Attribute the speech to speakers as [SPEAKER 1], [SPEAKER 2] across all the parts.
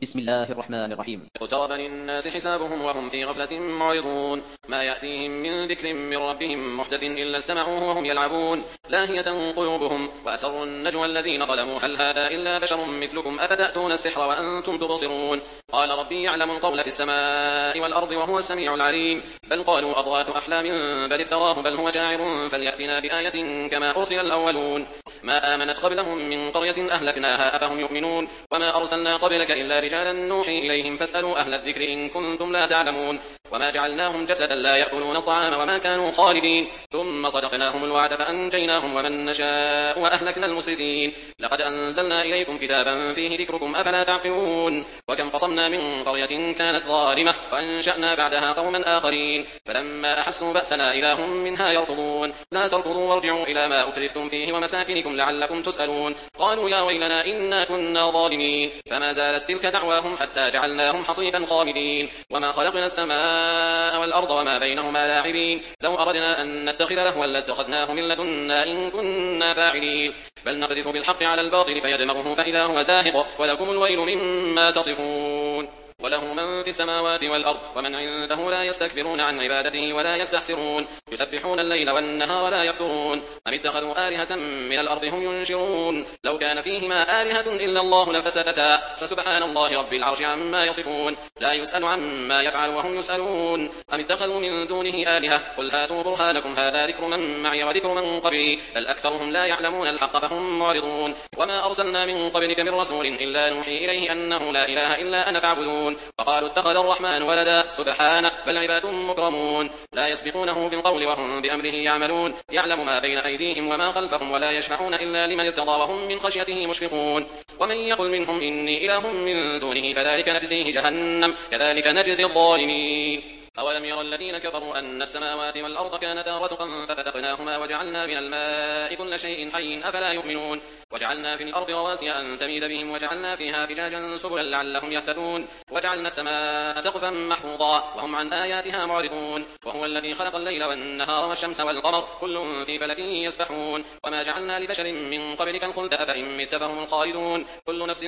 [SPEAKER 1] بسم الله الرحمن الرحيم.
[SPEAKER 2] اقترب للناس حسابهم وهم في غفلة معرضون ما يأتيهم من ذكر من ربهم محدث إلا استمعوه وهم يلعبون لاهية قلوبهم وأسروا النجوى الذين ظلموا هل هذا إلا بشر مثلكم أفتأتون السحر وأنتم تبصرون قال ربي يعلم القول في السماء والأرض وهو السميع العليم بل قالوا أضغاث أحلام بل افتراه بل هو شاعر فليأتنا بآية كما أرسل الأولون ما آمنت قبلهم من قرية أهلكناها أفهم يؤمنون وما أرسلنا قبلك إلا رجالا نوحي إليهم فاسألوا أهل الذكر إن كنتم لا تعلمون وما جعلناهم جسدا لا يأكلون الطعام وما كانوا خالدين ثم صدقناهم الوعد فأنجيناهم ومن نشاء وأهلكنا المسرفين لقد أنزلنا إليكم كتابا فيه ذكركم أفلا تعقلون وكم قصمنا من قرية كانت ظالمة وأنشأنا بعدها قوما آخرين فلما أحسوا بأسنا إذا هم منها يركضون لا تركضوا وارجعوا إلى ما أترفتم فيه ومساكنكم لعلكم تسألون قالوا يا ويلنا إنا كنا ظالمين فما زالت تلك دعواهم حتى جعلناهم حصيدا خامدين وما خلقنا السماء والأرض وما بينهما لاعبين لو أردنا أن نتخذ لهوا لاتخذناه من لدنا إن كنا فاعلين بل نقذف بالحق على الباطل فيدمغه فإذا هو زاهق ولكم الويل مما تصفون وله من في السماوات والأرض ومن عنده لا يستكبرون عن عبادته ولا يستحسرون يسبحون الليل والنهار لا يفترون أم اتخذوا آلهة من الأرض هم ينشرون لو كان فيهما آلهة إلا الله لفسدتا فسبحان الله رب العرش عما يصفون لا يسأل عما يفعل وهم يسألون أم اتخذوا من دونه آلهة قل هاتوا برهانكم هذا ذكر من معي وذكر من قبلي بل أكثرهم لا يعلمون الحق فهم معرضون وما أرسلنا من قبلك من رسول إلا نوحي إليه أنه لا إله إلا أنا فاعبدون وقالوا اتخذ الرحمن ولدا سبحانه بل عباد مكرمون لا يسبقونه بالقول وهم بأمره يعملون يعلم ما بين أيديهم وما خلفهم ولا يشفعون إلا لمن ارتضى وهم من خشيته مشفقون ومن يقل منهم إني إله من دونه فذلك نجزيه جهنم كذلك نجزي الظالمين أولم يرى الذين كفروا أن السماوات والأرض كانتا رتقا ففتقناهما وجعلنا من الماء كل شيء حي أفلا يؤمنون وجعلنا في الأرض رواسي أن تميد بهم وجعلنا فيها فجاجا سبلا لعلهم يهتدون وجعلنا السماء سقفا محفوظا وهم عن آياتها معرضون وهو الذي خلق الليل والنهار والشمس والقمر كل في فلك يسبحون وما جعلنا لبشر من قبلك الخلد أفإن مت فهم الخالدون كل نفس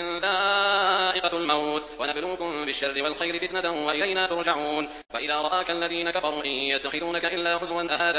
[SPEAKER 2] ذائقة الموت ونبلوكم بالشر والخير فتنة وإلينا ترجعون وإذا رآك الذين كفروا إن يتخذونك إلا هزوا أهذا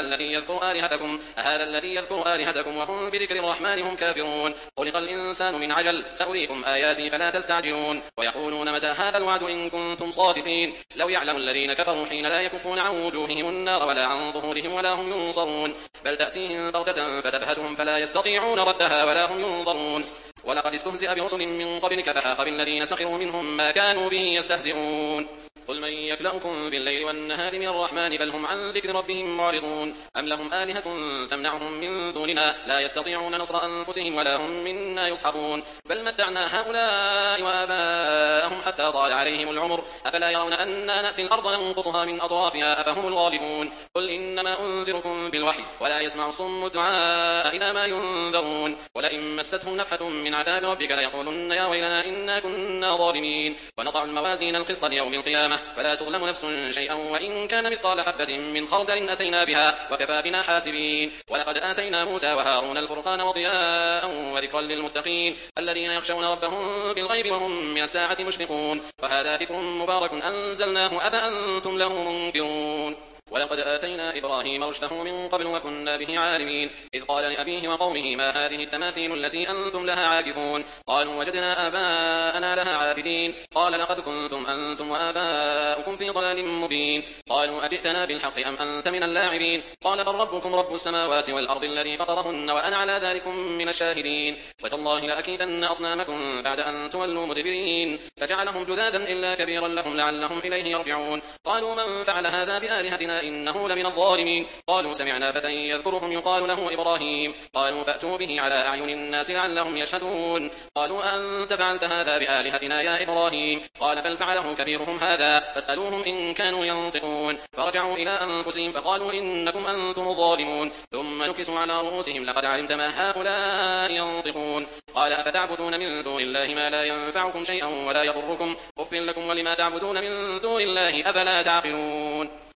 [SPEAKER 2] الذي يذكر آلهتكم وهم بذكر الرحمن هم كافرون خلق الإنسان من عجل سأريكم آياتي فلا تستعجلون ويقولون متى هذا الوعد إن كنتم صادقين لو يعلم الذين كفروا حين لا يكفون عن وجوههم النار ولا عن ظهورهم ولا هم ينصرون بل تأتيهم بغتة فتبهتهم فلا يستطيعون ردها ولا هم ينظرون ولقد استهزئ برسل من قبلك فحاق بالذين سخروا منهم ما كانوا به يستهزئون قل من يكلأكم بالليل والنهار من الرحمن بل هم عن ذكر ربهم معرضون أم لهم آلهة تمنعهم من دوننا لا يستطيعون نصر أنفسهم ولا هم منا يصحبون بل متعنا هؤلاء وآباءهم حتى طال عليهم العمر أفلا يرون أنا نأتي الأرض ننقصها من أطرافها أفهم الغالبون قل إنما أنذركم بالوحي ولا يسمع الصم الدعاء إذا ما ينذرون ولئن مستهم نفحة من عذاب ربك ليقولن يا ويلنا إنا كنا ظالمين ونضع الموازين القسط ليوم القيامة فلا تظلم نفس شيئا وإن كان مثقال حبة من خردل أتينا بها وكفى بنا حاسبين ولقد آتينا موسى وهارون الفرقان وضياء وذكرا للمتقين الذين يخشون ربهم بالغيب وهم من الساعة مشفقون وهذا ذكر مبارك أنزلناه أفأنتم له منكرون ولقد آتينا إبراهيم رشده من قبل وكنا به عالمين إذ قال لأبيه وقومه ما هذه التماثيل التي أنتم لها عاكفون قالوا وجدنا آباءنا لها عابدين قال لقد كنتم أنتم وآباؤكم في ضلال مبين قالوا أجئتنا بالحق أم أنت من اللاعبين قال بل ربكم رب السماوات والأرض الذي فطرهن وأنا على ذلكم من الشاهدين وتالله لأكيدن أصنامكم بعد أن تولوا مدبرين فجعلهم جذاذا إلا كبيرا لهم لعلهم إليه يرجعون قالوا من فعل هذا بآلهتنا إنه لمن الظالمين قالوا سمعنا فتى يذكرهم يقال له إبراهيم قالوا فأتوا به على أعين الناس لعلهم يشهدون قالوا أنت فعلت هذا بآلهتنا يا إبراهيم قال بل فعله كبيرهم هذا فاسألوهم إن كانوا ينطقون فرجعوا إلى أنفسهم فقالوا إنكم أنتم الظالمون ثم نكسوا على رؤوسهم لقد علمت ما هؤلاء ينطقون قال أفتعبدون من دون الله ما لا ينفعكم شيئا ولا يضركم أف لكم ولما تعبدون من دون الله أفلا تعقلون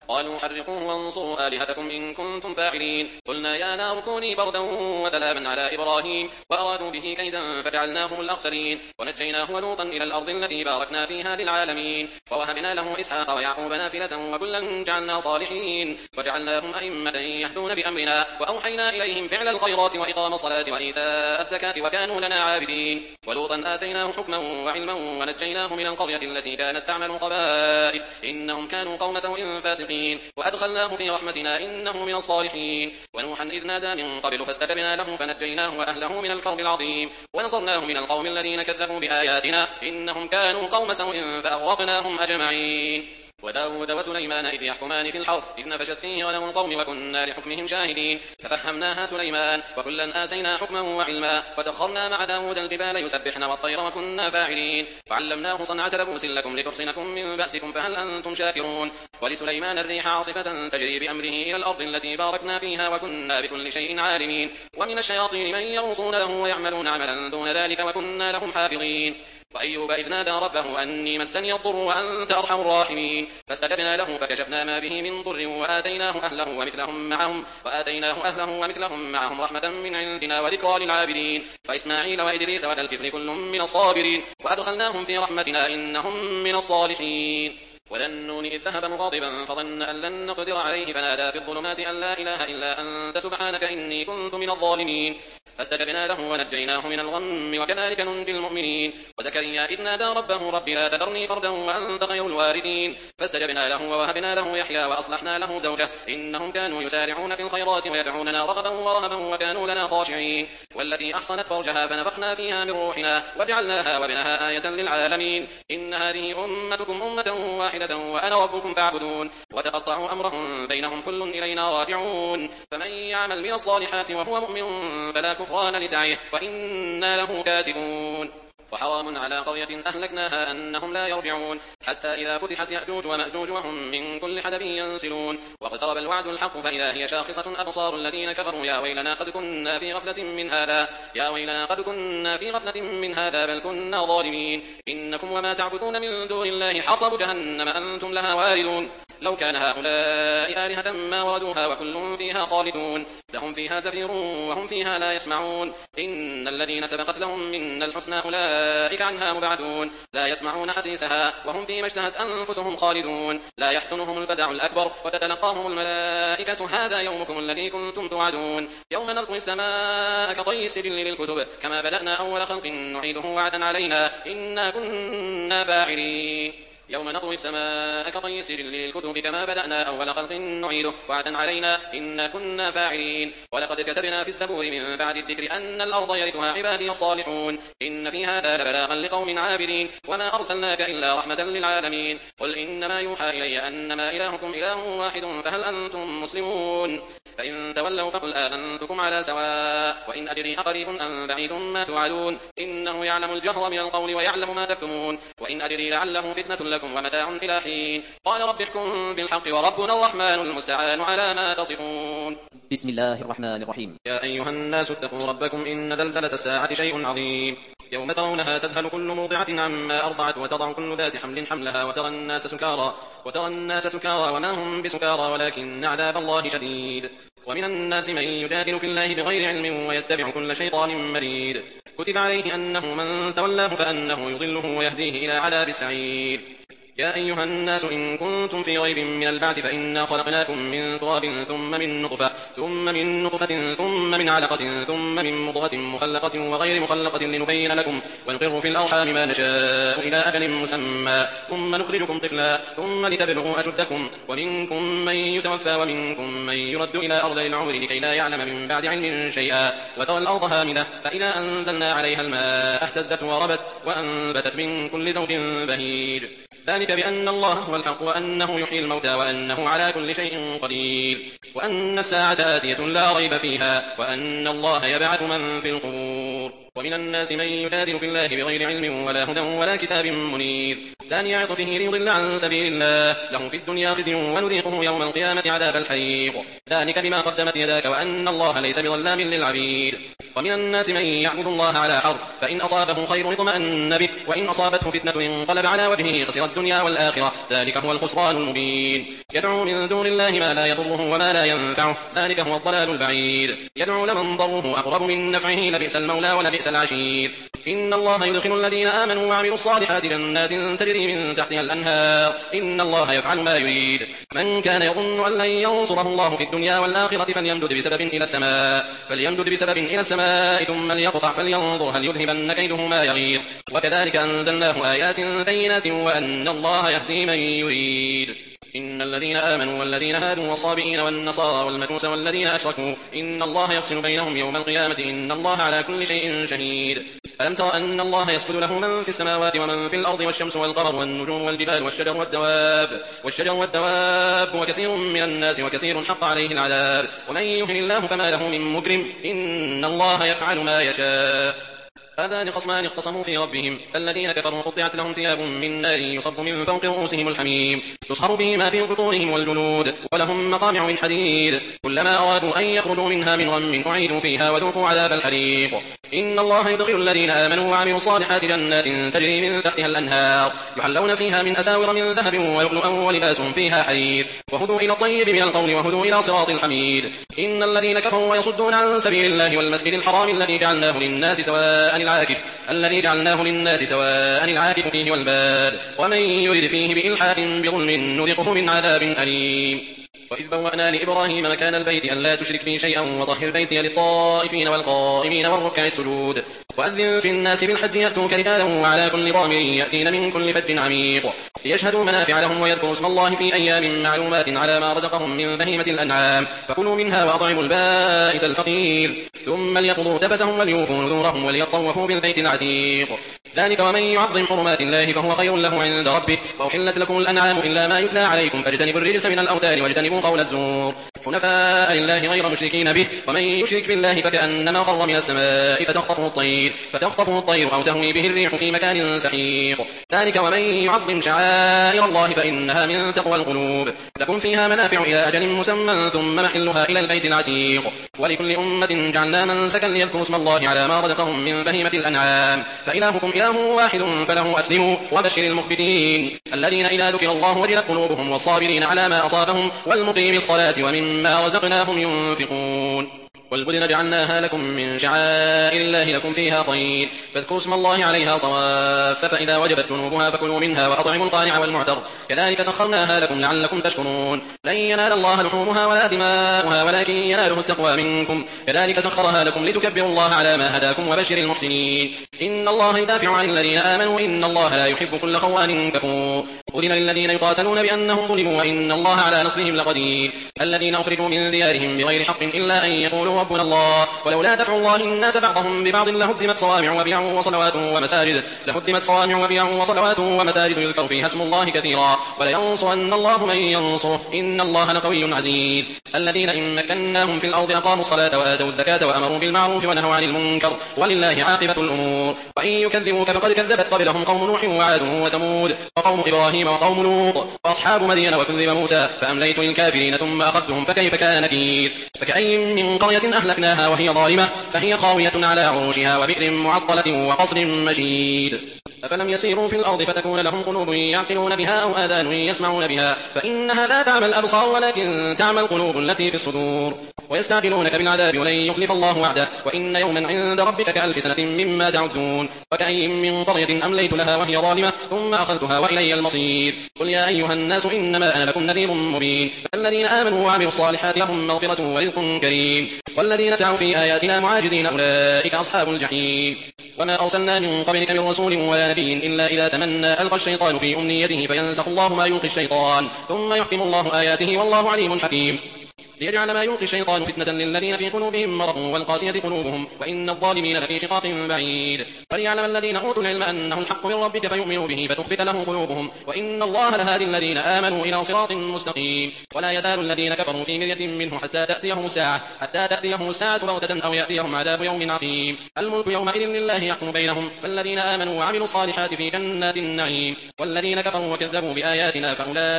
[SPEAKER 2] قالوا حرقوه وانصروا آلهتكم إن كنتم فاعلين قلنا يا نار كوني بردا وسلاما على إبراهيم وأرادوا به كيدا فجعلناهم الأخسرين ونجيناه ولوطا إلى الأرض التي باركنا فيها للعالمين ووهبنا له إسحاق ويعقوب نافلة وكلا جعلنا صالحين وجعلناهم أئمة يهدون بأمرنا وأوحينا إليهم فعل الخيرات وإقام الصلاة وإيتاء الزكاة وكانوا لنا عابدين ولوطا آتيناه حكما وعلما ونجيناه من القرية التي كانت تعمل الخبائث إنهم كانوا قوم سوء فاسقين وأدخلناه في رحمتنا إنه من الصالحين ونوحا إذ نادى من قبل فاستجبنا له فنجيناه وأهله من الكرب العظيم ونصرناه من القوم الذين كذبوا بآياتنا إنهم كانوا قوم سوء فأغرقناهم أجمعين وداود وسليمان إذ يحكمان في الحرث إذ نفشت فيه غنم القوم وكنا لحكمهم شاهدين ففهمناها سليمان وكلا آتينا حكما وعلما وسخرنا مع داود الجبال يسبحن والطير وكنا فاعلين وعلمناه صنعة لبوس لكم لتحصنكم من بأسكم فهل أنتم شاكرون ولسليمان الريح عاصفة تجري بأمره إلى الأرض التي باركنا فيها وكنا بكل شيء عالمين ومن الشياطين من يغوصون له ويعملون عملا دون ذلك وكنا لهم حافظين وأيوب إذ نادى ربه أني مسني الضر وأنت أرحم الراحمين فاستجبنا له فكشفنا ما به من ضر وآتيناه أهله ومثلهم معهم رحمة من عندنا وذكرى للعابدين وإسماعيل وإدريس وذا الكفل كل من الصابرين وأدخلناهم في رحمتنا إنهم من الصالحين وذا النون إذ ذهب مغاضبا فظن أن لن نقدر عليه فنادى في الظلمات أن لا إله إلا أنت سبحانك إني كنت من الظالمين فاستجبنا له ونجيناه من الغم وكذلك ننجي المؤمنين وزكريا إذ نادى ربه رب لا تذرني فردا وأنت خير الوارثين فاستجبنا له ووهبنا له يحيى وأصلحنا له زوجه إنهم كانوا يسارعون في الخيرات ويدعوننا رغبا ورهبا وكانوا لنا خاشعين والتي أحصنت فرجها فنفخنا فيها من روحنا وجعلناها وابنها آية للعالمين إن هذه أمتكم أمة واحدة وأنا ربكم فاعبدون وتقطعوا أمرهم بينهم كل إلينا راجعون فمن يعمل من الصالحات وهو مؤمن فلا كفران لسعيه وإنا له كاتبون وحرام على قرية أهلكناها أنهم لا يرجعون حتى إذا فتحت يأجوج ومأجوج وهم من كل حدب ينسلون واقترب الوعد الحق فإذا هي شاخصة أبصار الذين كفروا يا ويلنا قد كنا في غفلة من هذا بل كنا ظالمين إنكم وما تعبدون من دون الله حصب جهنم أنتم لها واردون لو كان هؤلاء آلهة ما وردوها وكل فيها خالدون لهم فيها زفير وهم فيها لا يسمعون إن الذين سبقت لهم من الحسنى أولئك عنها مبعدون لا يسمعون حسيسها وهم فيما اشتهت أنفسهم خالدون لا يحزنهم الفزع الأكبر وتتلقاهم الملائكة هذا يومكم الذي كنتم توعدون يوم نلقي السماء كطي السجل للكتب كما بدأنا أول خلق نعيده وعدا علينا إنا كنا فاعلين يوم نطوي السماء كطي السجل للكتب كما بدأنا أول خلق نعيده وعدا علينا إنا كنا فاعلين ولقد كتبنا في الزبور من بعد الذكر أن الأرض يرثها عبادي الصالحون إن في هذا لبلاغا لقوم عابدين وما أرسلناك إلا رحمة للعالمين قل إنما يوحى إلي أنما إلهكم إله واحد فهل أنتم مسلمون فإن تولوا فقل آذنتكم على سواء وإن أدري أقريب أم بعيد ما توعدون إنه يعلم الجهر من القول ويعلم ما تكتمون وإن أدري لعله فتنة لكم ومتاع إلى حين قال رب احكم بالحق وربنا الرحمن المستعان على ما تصفون
[SPEAKER 1] بسم الله الرحمن الرحيم
[SPEAKER 2] يا أيها الناس اتقوا ربكم إن زلزلة الساعة شيء عظيم يوم ترونها تذهل كل مرضعة عما أرضعت وتضع كل ذات حمل حملها وترى الناس سكارى وما هم بسكارى ولكن عذاب الله شديد ومن الناس من يجادل في الله بغير علم ويتبع كل شيطان مريد كتب عليه أنه من تولاه فأنه يضله ويهديه إلى عذاب السعير يا أيها الناس إن كنتم في ريب من البعث فإنا خلقناكم من تراب ثم من نطفة ثم من علقة ثم من مضغة مخلقة وغير مخلقة لنبين لكم ونقر في الأرحام ما نشاء إلى أجل مسمى ثم نخرجكم طفلا ثم لتبلغوا أشدكم ومنكم من يتوفى ومنكم من يرد إلى أرذل العمر لكي لا يعلم من بعد علم شيئا وترى الأرض هامدة فإذا أنزلنا عليها الماء اهتزت وربت وأنبتت من كل زوج بهيج ذلك بأن الله هو الحق وأنه يحيي الموتى وأنه على كل شيء قدير وأن الساعة آتية لا ريب فيها وأن الله يبعث من في القبور ومن الناس من يجادل في الله بغير علم ولا هدى ولا كتاب منير ثاني عطفه ليضل عن سبيل الله له في الدنيا خزي ونذيقه يوم القيامة عذاب الحريق ذلك بما قدمت يداك وأن الله ليس بظلام للعبيد ومن الناس من يعبد الله على حرف فإن أصابه خير اطمأن به وإن أصابته فتنة انقلب على وجهه خسر الدنيا والآخرة ذلك هو الخسران المبين يدعو من دون الله ما لا يضره وما لا ينفعه ذلك هو الضلال البعيد يدعو لمن ضره أقرب من نفعه لبئس المولى ولبئس العشير إن الله يدخل الذين آمنوا وعملوا الصالحات جنات تجري من تحتها الأنهار إن الله يفعل ما يريد من كان يظن أن لن ينصره الله في الدنيا والآخرة فليمدد بسبب إلى السماء ثم ليقطع فلينظر هل يذهبن كيده ما يغيظ وكذلك أنزلناه آيات بينات وأن الله يهدي من يريد إن الذين آمنوا والذين هادوا والصابئين والنصارى والمجوس والذين أشركوا إن الله يفصل بينهم يوم القيامة إن الله على كل شيء شهيد ألم تر أن الله يسجد له من في السماوات ومن في الأرض والشمس والقمر والنجوم والجبال والشجر والدواب وكثير من الناس وكثير حق عليه العذاب ومن يهن الله فما له من مكرم إن الله يفعل ما يشاء هذان خصمان اختصموا في ربهم الذين كفروا قطعت لهم ثياب من نار يصب من فوق رؤوسهم الحميم يصهر به ما في بطونهم والجلود ولهم مقامع من حديد كلما أرادوا أن يخرجوا منها من غم أعيدوا فيها وذوقوا عذاب الحريق إن الله يدخل الذين آمنوا وعملوا الصالحات جنات تجري من تحتها الأنهار يحلون فيها من أساور من ذهب ولؤلؤا ولباسهم فيها حرير وهدوا إلى الطيب من القول وهدوا إلى صراط الحميد إن الذين كفروا ويصدون عن سبيل الله والمسجد الحرام الذي جعلناه للناس سواء العاكف فيه والباد ومن يرد فيه بإلحاد بظلم نذقه من عذاب أليم وإذ بوأنا لإبراهيم مكان البيت ألا تشرك بي شيئا وطهر بيتي للطائفين والقائمين والركع السجود وأذن في الناس بالحج يأتوك رجالا وعلى كل ضامر يأتين من كل فج عميق ليشهدوا منافع لهم ويذكروا اسم الله في أيام معلومات على ما رزقهم من بهيمة الأنعام فكلوا منها وأطعموا البائس الفقير ثم ليقضوا تفثهم وليوفوا نذورهم وليطوفوا بالبيت العتيق ذلك ومن يعظم حرمات الله فهو خير له عند ربه وأحلت لكم الأنعام إلا ما يتلى عليكم فاجتنبوا الرجس من الأوثان واجتنبوا قول الزور حنفاء لله غير مشركين به ومن يشرك بالله فكأنما خر من السماء فتخطفه الطير أو تهوي به الريح في مكان سحيق ذلك ومن يعظم شعائر الله فإنها من تقوى القلوب لكم فيها منافع إلى أجل مسمى ثم محلها إلى البيت العتيق ولكل أمة جعلنا منسكا ليذكروا اسم الله على ما رزقهم من بهيمة الأنعام فإلهكم إله واحد فله أسلموا وبشر المخبتين الذين إذا ذكر الله وجلت قلوبهم والصابرين على ما أصابهم والمقيم الصلاة ومما رزقناهم ينفقون والبدن جعلناها لكم من شعائر الله لكم فيها خير فاذكروا اسم الله عليها صواف فإذا وجبت جنوبها فكلوا منها وأطعموا القانع والمعتر كذلك سخرناها لكم لعلكم تشكرون لن ينال الله لحومها ولا دماؤها ولكن يناله التقوى منكم كذلك سخرها لكم لتكبروا الله على ما هداكم وبشر المحسنين إن الله يدافع عن الذين آمنوا إن الله لا يحب كل خوان كفور أذن للذين يقاتلون بأنهم ظلموا وإن الله على نصرهم لقدير الذين أخرجوا من ديارهم بغير حق إلا أن يقولوا ربنا الله ولولا دفع الله الناس بعضهم ببعض لهدمت صوامع وبيع وصلوات ومساجد يذكر فيها اسم الله كثيرا ولينصرن الله من ينصره إن الله لقوي عزيز الذين إن مكناهم في الأرض أقاموا الصلاة وآتوا الزكاة وأمروا بالمعروف ونهوا عن المنكر ولله عاقبة الأمور وإن يكذبوك فقد كذبت قبلهم قوم نوح وعاد وثمود وقوم إبراهيم وقوم لوط وأصحاب مدين وكذب موسى فأمليت للكافرين ثم أخذتهم فكيف كان نكير فكأي من قرية أهلكناها وهي ظالمة فهي خاوية على عروشها وبئر معطلة وقصر مشيد أفلم يسيروا في الأرض فتكون لهم قلوب يعقلون بها أو آذان يسمعون بها فإنها لا تعمى الأبصار ولكن تعمى القلوب التي في الصدور ويستعجلونك بالعذاب ولن يخلف الله وعده وإن يوما عند ربك كألف سنة مما تعدون وكأي من قرية أمليت لها وهي ظالمة ثم أخذتها وإلي المصير قل يا أيها الناس إنما أنا لكم نذير مبين الذين آمنوا وعملوا الصالحات لهم مغفرة ورزق كريم والذين سعوا في آياتنا معاجزين أولئك أصحاب الجحيم وما أرسلنا من قبلك من رسول ولا نبي إلا إذا تمنى ألقى الشيطان في أمنيته فينسخ الله ما يلقي الشيطان ثم يحكم الله آياته والله عليم حكيم ليجعل ما يلقي الشيطان فتنة للذين في قلوبهم مرض والقاسية قلوبهم وإن الظالمين لفي شقاق بعيد. وليعلم الذين أوتوا العلم أنه الحق من ربك فيؤمنوا به فتخبت له قلوبهم وإن الله لهادي الذين آمنوا إلى صراط مستقيم. ولا يزال الذين كفروا في مرية منه حتى تأتيهم الساعة بغتة أو يأتيهم عذاب يوم عقيم. الملك يومئذ لله يحكم بينهم فالذين آمنوا وعملوا الصالحات في جنات النعيم والذين كفروا وكذبوا بآياتنا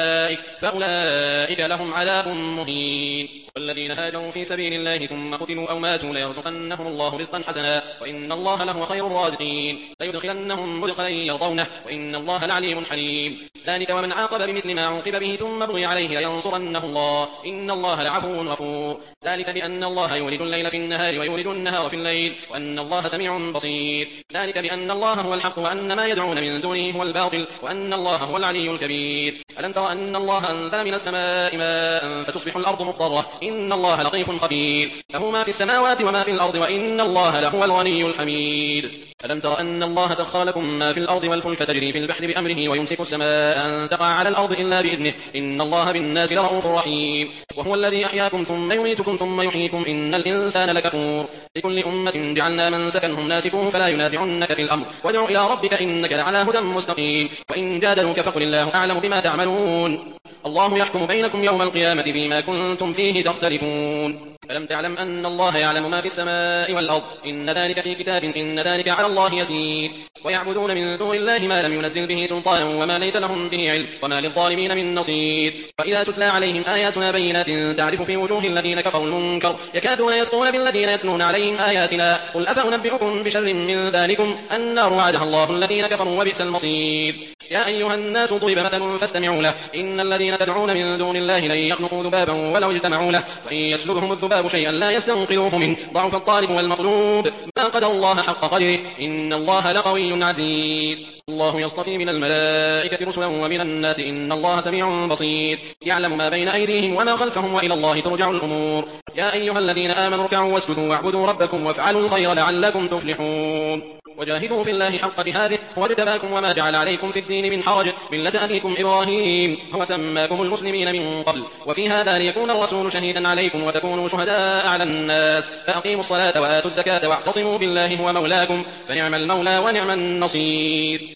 [SPEAKER 2] فأولئك لهم عذاب مهين. والذين هاجروا في سبيل الله ثم قتلوا أو ماتوا ليرزقنهم الله رزقا حسنا وإن الله لهو خير الرازقين. ليدخلنهم مدخلا يرضونه وإن الله لعليم حليم. ذلك ومن عاقب بمثل ما عوقب به ثم بغي عليه لينصرنه الله إن الله لعفو غفور. ذلك بأن الله يولد الليل في النهار ويولد النهار في الليل وأن الله سميع بصير. ذلك بأن الله هو الحق وأن ما يدعون من دونه هو الباطل وأن الله هو العلي الكبير. ألم تر أن الله أنزل من السماء ماء فتصبح الأرض مخضرة إن الله لطيف خبير. له ما في السماوات وما في الأرض وإن الله لهو الغني الحميد. ألم تر أن الله سخر لكم ما في الأرض والفلك تجري في البحر بأمره ويمسك السماء أن تقع على الأرض إلا بإذنه إن الله بالناس لرؤوف رحيم. وهو الذي أحياكم ثم يميتكم ثم يحييكم إن الإنسان لكفور. لكل أمة جعلنا من سكنهم ناسكوه فلا ينازعنك في الأمر وادع إلى ربك إنك لعلى هدى مستقيم. وإن جادلوك فقل الله أعلم بما تعملون الله يحكم بينكم يوم القيامة فيما كنتم فيه تختلفون. ألم تعلم أن الله يعلم ما في السماء والأرض إن ذلك في كتاب إن ذلك على الله يسير. ويعبدون من دون الله ما لم ينزل به سلطانا وما ليس لهم به علم وما للظالمين من نصير. وإذا تتلى عليهم آياتنا بينات تعرف في وجوه الذين كفروا المنكر يكادون يسطون بالذين يتلون عليهم آياتنا قل أفأنبئكم بشر من ذلكم النار وعدها الله الذين كفروا وبئس المصير. يا أيها الناس ضرب مثل فاستمعوا له إن الذين تدعون من دون الله لن يخلقوا ذبابا ولو اجتمعوا له وإن يسلبهم الذباب شيئا لا يستنقذوه منه ضعف الطالب والمطلوب ما قدر الله حق قدره إن الله لقوي عزيز. الله يصطفي من الملائكة رسلا ومن الناس إن الله سميع بصير. يعلم ما بين أيديهم وما خلفهم وإلى الله ترجع الأمور. يا أيها الذين آمنوا اركعوا واسجدوا واعبدوا ربكم وافعلوا الخير لعلكم تفلحون. وجاهدوا في الله حق جهاده هو اجتباكم وما جعل عليكم في الدين من حرج ملة أبيكم إبراهيم هو سماكم المسلمين من قبل وفي هذا ليكون الرسول شهيدا عليكم وتكونوا شهداء على الناس فأقيموا الصلاة وآتوا الزكاة واعتصموا بالله هو مولاكم فنعم المولى ونعم النصير.